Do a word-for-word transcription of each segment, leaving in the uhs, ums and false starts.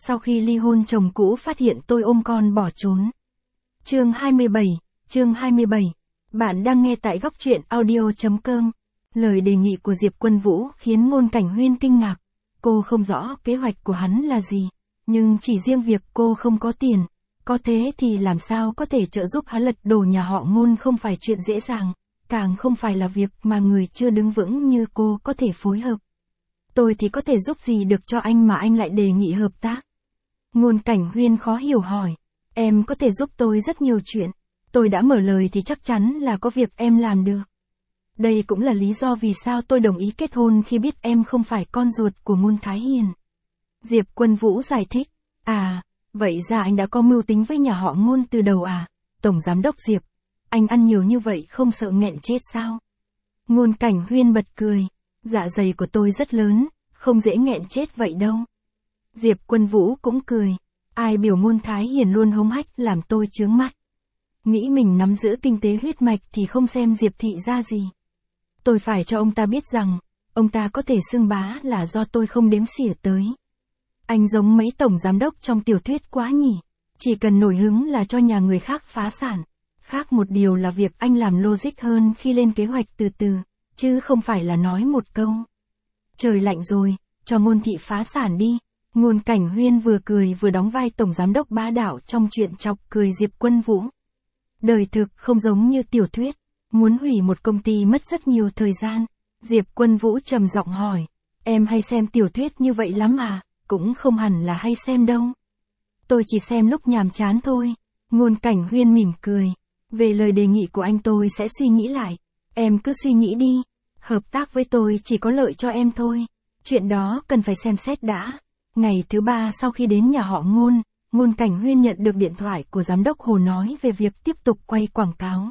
sau khi ly hôn chồng cũ phát hiện tôi ôm con bỏ trốn. Chương hai mươi bảy, chương hai mươi bảy. Bạn đang nghe tại góc truyện audio chấm com. Lời đề nghị của Diệp Quân Vũ khiến Ngôn Cảnh Huyên kinh ngạc. Cô không rõ kế hoạch của hắn là gì, nhưng chỉ riêng việc cô không có tiền, có thế thì làm sao có thể trợ giúp hắn lật đổ nhà họ Ngôn không phải chuyện dễ dàng, càng không phải là việc mà người chưa đứng vững như cô có thể phối hợp. Tôi thì có thể giúp gì được cho anh mà anh lại đề nghị hợp tác? Ngôn Cảnh Huyên khó hiểu hỏi. Em có thể giúp tôi rất nhiều chuyện. Tôi đã mở lời thì chắc chắn là có việc em làm được. Đây cũng là lý do vì sao tôi đồng ý kết hôn khi biết em không phải con ruột của Ngôn Thái Hiền. Diệp Quân Vũ giải thích. À, vậy ra anh đã có mưu tính với nhà họ Ngôn từ đầu à? Tổng Giám đốc Diệp, anh ăn nhiều như vậy không sợ nghẹn chết sao? Ngôn Cảnh Huyên bật cười. Dạ dày của tôi rất lớn, không dễ nghẹn chết vậy đâu. Diệp Quân Vũ cũng cười. Ai biểu Ngôn Thái Hiền luôn hống hách làm tôi chướng mắt. Nghĩ mình nắm giữ kinh tế huyết mạch thì không xem Diệp thị ra gì. Tôi phải cho ông ta biết rằng, ông ta có thể xưng bá là do tôi không đếm xỉa tới. Anh giống mấy tổng giám đốc trong tiểu thuyết quá nhỉ. Chỉ cần nổi hứng là cho nhà người khác phá sản. Khác một điều là việc anh làm logic hơn khi lên kế hoạch từ từ, chứ không phải là nói một câu. Trời lạnh rồi, cho Ngôn thị phá sản đi. Ngôn Cảnh Huyên vừa cười vừa đóng vai tổng giám đốc bá đạo trong chuyện chọc cười Diệp Quân Vũ. Đời thực không giống như tiểu thuyết, muốn hủy một công ty mất rất nhiều thời gian. Diệp Quân Vũ trầm giọng hỏi, em hay xem tiểu thuyết như vậy lắm à? Cũng không hẳn là hay xem đâu. Tôi chỉ xem lúc nhàm chán thôi. Ngôn Cảnh Huyên mỉm cười. Về lời đề nghị của anh tôi sẽ suy nghĩ lại. Em cứ suy nghĩ đi. Hợp tác với tôi chỉ có lợi cho em thôi. Chuyện đó cần phải xem xét đã. Ngày thứ ba sau khi đến nhà họ Ngôn, Ngôn Cảnh Huyên nhận được điện thoại của giám đốc Hồ nói về việc tiếp tục quay quảng cáo.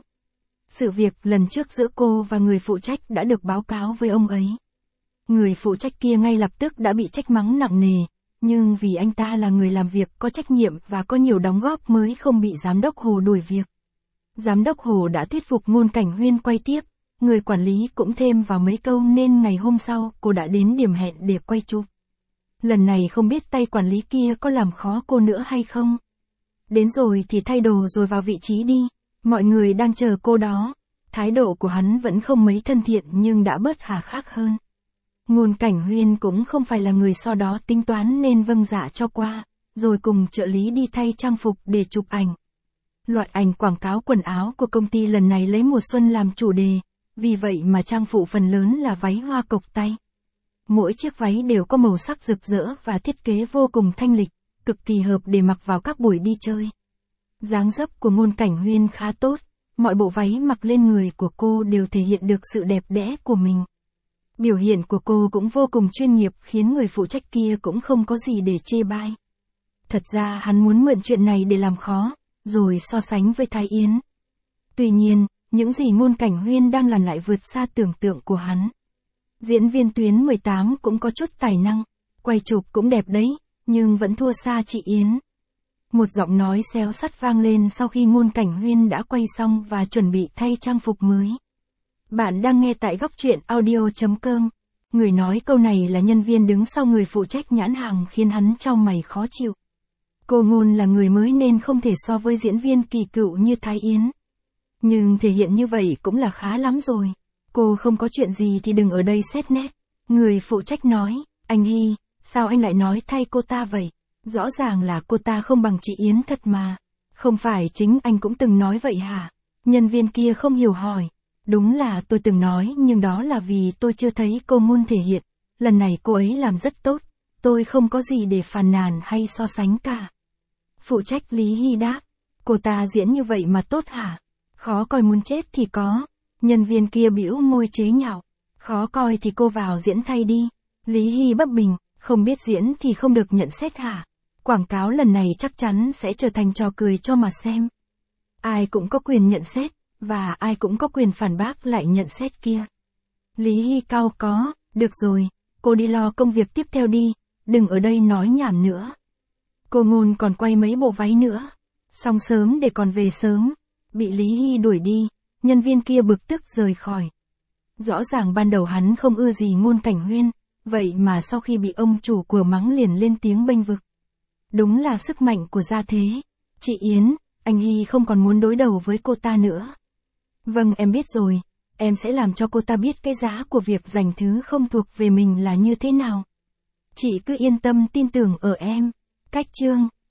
Sự việc lần trước giữa cô và người phụ trách đã được báo cáo với ông ấy. Người phụ trách kia ngay lập tức đã bị trách mắng nặng nề, nhưng vì anh ta là người làm việc có trách nhiệm và có nhiều đóng góp mới không bị giám đốc Hồ đuổi việc. Giám đốc Hồ đã thuyết phục Ngôn Cảnh Huyên quay tiếp, người quản lý cũng thêm vào mấy câu nên ngày hôm sau cô đã đến điểm hẹn để quay chụp. Lần này không biết tay quản lý kia có làm khó cô nữa hay không. Đến rồi thì thay đồ rồi vào vị trí đi, mọi người đang chờ cô đó. Thái độ của hắn vẫn không mấy thân thiện nhưng đã bớt hà khắc hơn. Ngôn Cảnh Huyên cũng không phải là người sau đó tính toán nên vâng dạ cho qua, rồi cùng trợ lý đi thay trang phục để chụp ảnh. Loạt ảnh quảng cáo quần áo của công ty lần này lấy mùa xuân làm chủ đề, vì vậy mà trang phụ phần lớn là váy hoa cộc tay. Mỗi chiếc váy đều có màu sắc rực rỡ và thiết kế vô cùng thanh lịch, cực kỳ hợp để mặc vào các buổi đi chơi. Dáng dấp của Ngôn Cảnh Huyên khá tốt, mọi bộ váy mặc lên người của cô đều thể hiện được sự đẹp đẽ của mình. Biểu hiện của cô cũng vô cùng chuyên nghiệp khiến người phụ trách kia cũng không có gì để chê bai. Thật ra hắn muốn mượn chuyện này để làm khó, rồi so sánh với Thái Yến. Tuy nhiên, những gì Ngôn Cảnh Huyên đang làm lại vượt xa tưởng tượng của hắn. Diễn viên tuyến mười tám cũng có chút tài năng, quay chụp cũng đẹp đấy, nhưng vẫn thua xa chị Yến. Một giọng nói xéo sắt vang lên sau khi Ngôn Cảnh Huyên đã quay xong và chuẩn bị thay trang phục mới. Bạn đang nghe tại góc truyện audio chấm com. Người nói câu này là nhân viên đứng sau người phụ trách nhãn hàng khiến hắn chau mày khó chịu. Cô Ngôn là người mới nên không thể so với diễn viên kỳ cựu như Thái Yến. Nhưng thể hiện như vậy cũng là khá lắm rồi. Cô không có chuyện gì thì đừng ở đây xét nét. Người phụ trách nói, anh Hy, sao anh lại nói thay cô ta vậy? Rõ ràng là cô ta không bằng chị Yến thật mà. Không phải chính anh cũng từng nói vậy hả? Nhân viên kia không hiểu hỏi. Đúng là tôi từng nói nhưng đó là vì tôi chưa thấy cô Ngôn thể hiện. Lần này cô ấy làm rất tốt. Tôi không có gì để phàn nàn hay so sánh cả. Phụ trách Lý Hy đáp. Cô ta diễn như vậy mà tốt hả? Khó coi muốn chết thì có. Nhân viên kia bĩu môi chế nhạo. Khó coi thì cô vào diễn thay đi. Lý Hy bấp bình, không biết diễn thì không được nhận xét hả? Quảng cáo lần này chắc chắn sẽ trở thành trò cười cho mà xem. Ai cũng có quyền nhận xét, và ai cũng có quyền phản bác lại nhận xét kia. Lý Hy cau có, được rồi, cô đi lo công việc tiếp theo đi, đừng ở đây nói nhảm nữa. Cô Ngôn còn quay mấy bộ váy nữa. Xong sớm để còn về sớm. Bị Lý Hy đuổi đi, nhân viên kia bực tức rời khỏi. Rõ ràng ban đầu hắn không ưa gì Ngôn Cảnh Huyên, vậy mà sau khi bị ông chủ của mắng liền lên tiếng bênh vực. Đúng là sức mạnh của gia thế. Chị Yến, anh Hy không còn muốn đối đầu với cô ta nữa. Vâng, em biết rồi. Em sẽ làm cho cô ta biết cái giá của việc giành thứ không thuộc về mình là như thế nào. Chị cứ yên tâm tin tưởng ở em. Cách chương